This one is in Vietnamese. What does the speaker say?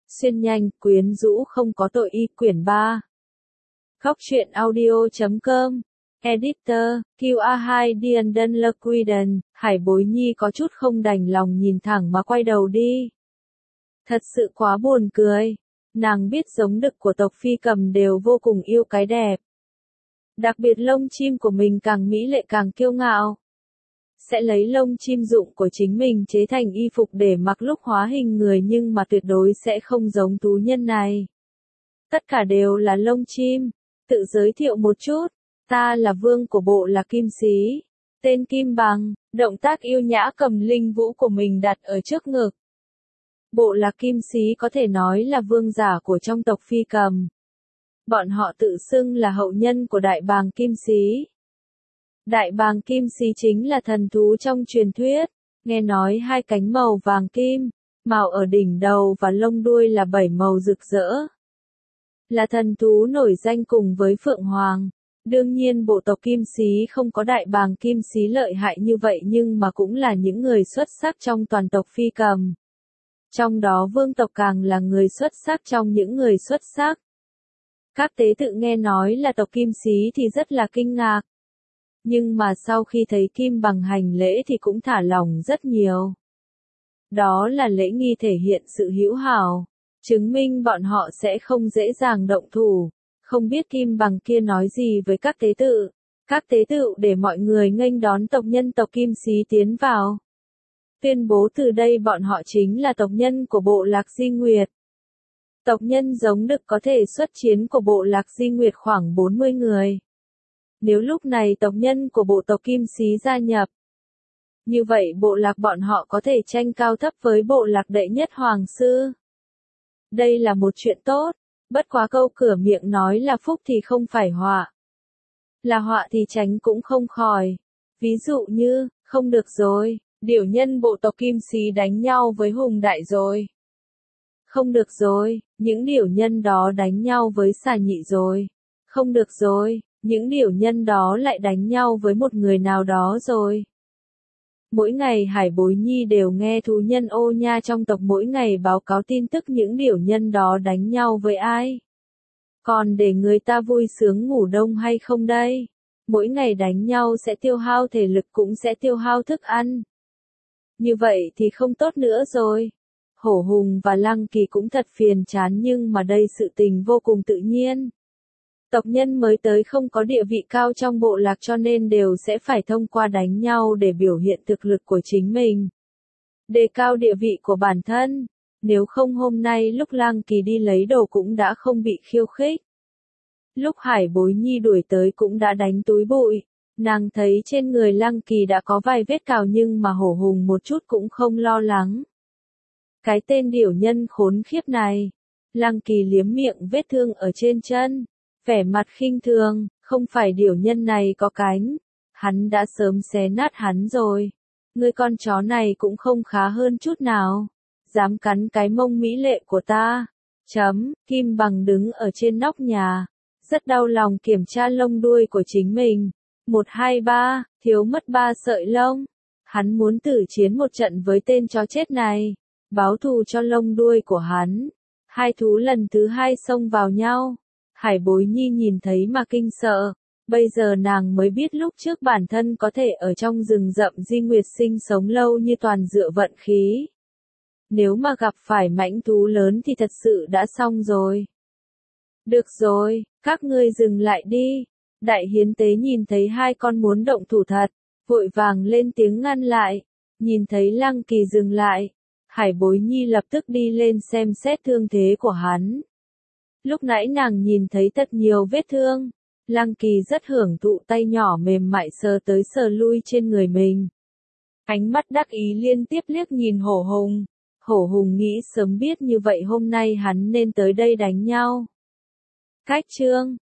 Xuyên nhanh, quyến rũ không có tội y quyển 3. Khóc chuyện audio.com. Editor, QA2 Diandon Lequiden, Hải Bối Nhi có chút không đành lòng nhìn thẳng mà quay đầu đi. Thật sự quá buồn cười. Nàng biết giống đực của tộc phi cầm đều vô cùng yêu cái đẹp. Đặc biệt lông chim của mình càng mỹ lệ càng kiêu ngạo. Sẽ lấy lông chim dụng của chính mình chế thành y phục để mặc lúc hóa hình người nhưng mà tuyệt đối sẽ không giống thú nhân này. Tất cả đều là lông chim. Tự giới thiệu một chút, ta là vương của bộ lạc Kim Xí. Tên Kim Bằng, động tác yêu nhã cầm linh vũ của mình đặt ở trước ngực. Bộ lạc Kim Xí có thể nói là vương giả của trong tộc phi cầm. Bọn họ tự xưng là hậu nhân của đại bàng Kim Xí. Đại bàng Kim Xí chính là thần thú trong truyền thuyết, nghe nói hai cánh màu vàng kim, màu ở đỉnh đầu và lông đuôi là 7 màu rực rỡ. Là thần thú nổi danh cùng với Phượng Hoàng. Đương nhiên bộ tộc Kim Xí không có đại bàng Kim Xí lợi hại như vậy nhưng mà cũng là những người xuất sắc trong toàn tộc phi cầm. Trong đó vương tộc càng là người xuất sắc trong những người xuất sắc. Các tế tự nghe nói là tộc Kim Xí thì rất là kinh ngạc. Nhưng mà sau khi thấy Kim Bằng hành lễ thì cũng thả lòng rất nhiều. Đó là lễ nghi thể hiện sự hữu hảo, chứng minh bọn họ sẽ không dễ dàng động thủ. Không biết Kim Bằng kia nói gì với các tế tự. Các tế tự để mọi người nghênh đón tộc nhân tộc Kim Xí tiến vào. Tuyên bố từ đây bọn họ chính là tộc nhân của bộ lạc Di Nguyệt. Tộc nhân giống đực có thể xuất chiến của bộ lạc Di Nguyệt khoảng 40 người. Nếu lúc này tộc nhân của bộ tộc Kim Xí gia nhập, như vậy bộ lạc bọn họ có thể tranh cao thấp với bộ lạc đệ nhất hoàng sư. Đây là một chuyện tốt, bất quá câu cửa miệng nói là phúc thì không phải họa. Là họa thì tránh cũng không khỏi. Ví dụ như, không được rồi, điểu nhân bộ tộc Kim Xí đánh nhau với hùng đại rồi. Không được rồi, những điểu nhân đó đánh nhau với xà nhị rồi. Không được rồi, những điểu nhân đó lại đánh nhau với một người nào đó rồi. Mỗi ngày Hải Bối Nhi đều nghe thú nhân ô nha trong tộc mỗi ngày báo cáo tin tức những điểu nhân đó đánh nhau với ai. Còn để người ta vui sướng ngủ đông hay không đây? Mỗi ngày đánh nhau sẽ tiêu hao thể lực cũng sẽ tiêu hao thức ăn. Như vậy thì không tốt nữa rồi. Hổ Hùng và Lăng Kỳ cũng thật phiền chán nhưng mà đây sự tình vô cùng tự nhiên. Tộc nhân mới tới không có địa vị cao trong bộ lạc cho nên đều sẽ phải thông qua đánh nhau để biểu hiện thực lực của chính mình. Đề cao địa vị của bản thân. Nếu không hôm nay lúc Lăng Kỳ đi lấy đồ cũng đã không bị khiêu khích. Lúc Hải Bối Nhi đuổi tới cũng đã đánh túi bụi. Nàng thấy trên người Lăng Kỳ đã có vài vết cào nhưng mà Hổ Hùng một chút cũng không lo lắng. Cái tên điểu nhân khốn khiếp này. Lăng Kỳ liếm miệng vết thương ở trên chân. Vẻ mặt khinh thường, không phải điểu nhân này có cánh. Hắn đã sớm xé nát hắn rồi. Ngươi con chó này cũng không khá hơn chút nào. Dám cắn cái mông mỹ lệ của ta. Kim Bằng đứng ở trên nóc nhà. Rất đau lòng kiểm tra lông đuôi của chính mình. 1, 2, 3, thiếu mất 3 sợi lông. Hắn muốn tử chiến một trận với tên chó chết này. Báo thù cho lông đuôi của hắn. Hai thú lần thứ hai xông vào nhau. Hải Bối Nhi nhìn thấy mà kinh sợ. Bây giờ nàng mới biết lúc trước bản thân có thể ở trong rừng rậm Di Nguyệt sinh sống lâu như toàn dựa vận khí. Nếu mà gặp phải mãnh thú lớn thì thật sự đã xong rồi. Được rồi, các ngươi dừng lại đi. Đại hiến tế nhìn thấy hai con muốn động thủ thật, vội vàng lên tiếng ngăn lại. Nhìn thấy Lăng Kỳ dừng lại. Hải Bối Nhi lập tức đi lên xem xét thương thế của hắn. Lúc nãy nàng nhìn thấy thật nhiều vết thương. Lăng Kỳ rất hưởng thụ tay nhỏ mềm mại sờ tới sờ lui trên người mình. Ánh mắt đắc ý liên tiếp liếc nhìn Hổ Hùng. Hổ Hùng nghĩ sớm biết như vậy hôm nay hắn nên tới đây đánh nhau. Cách chương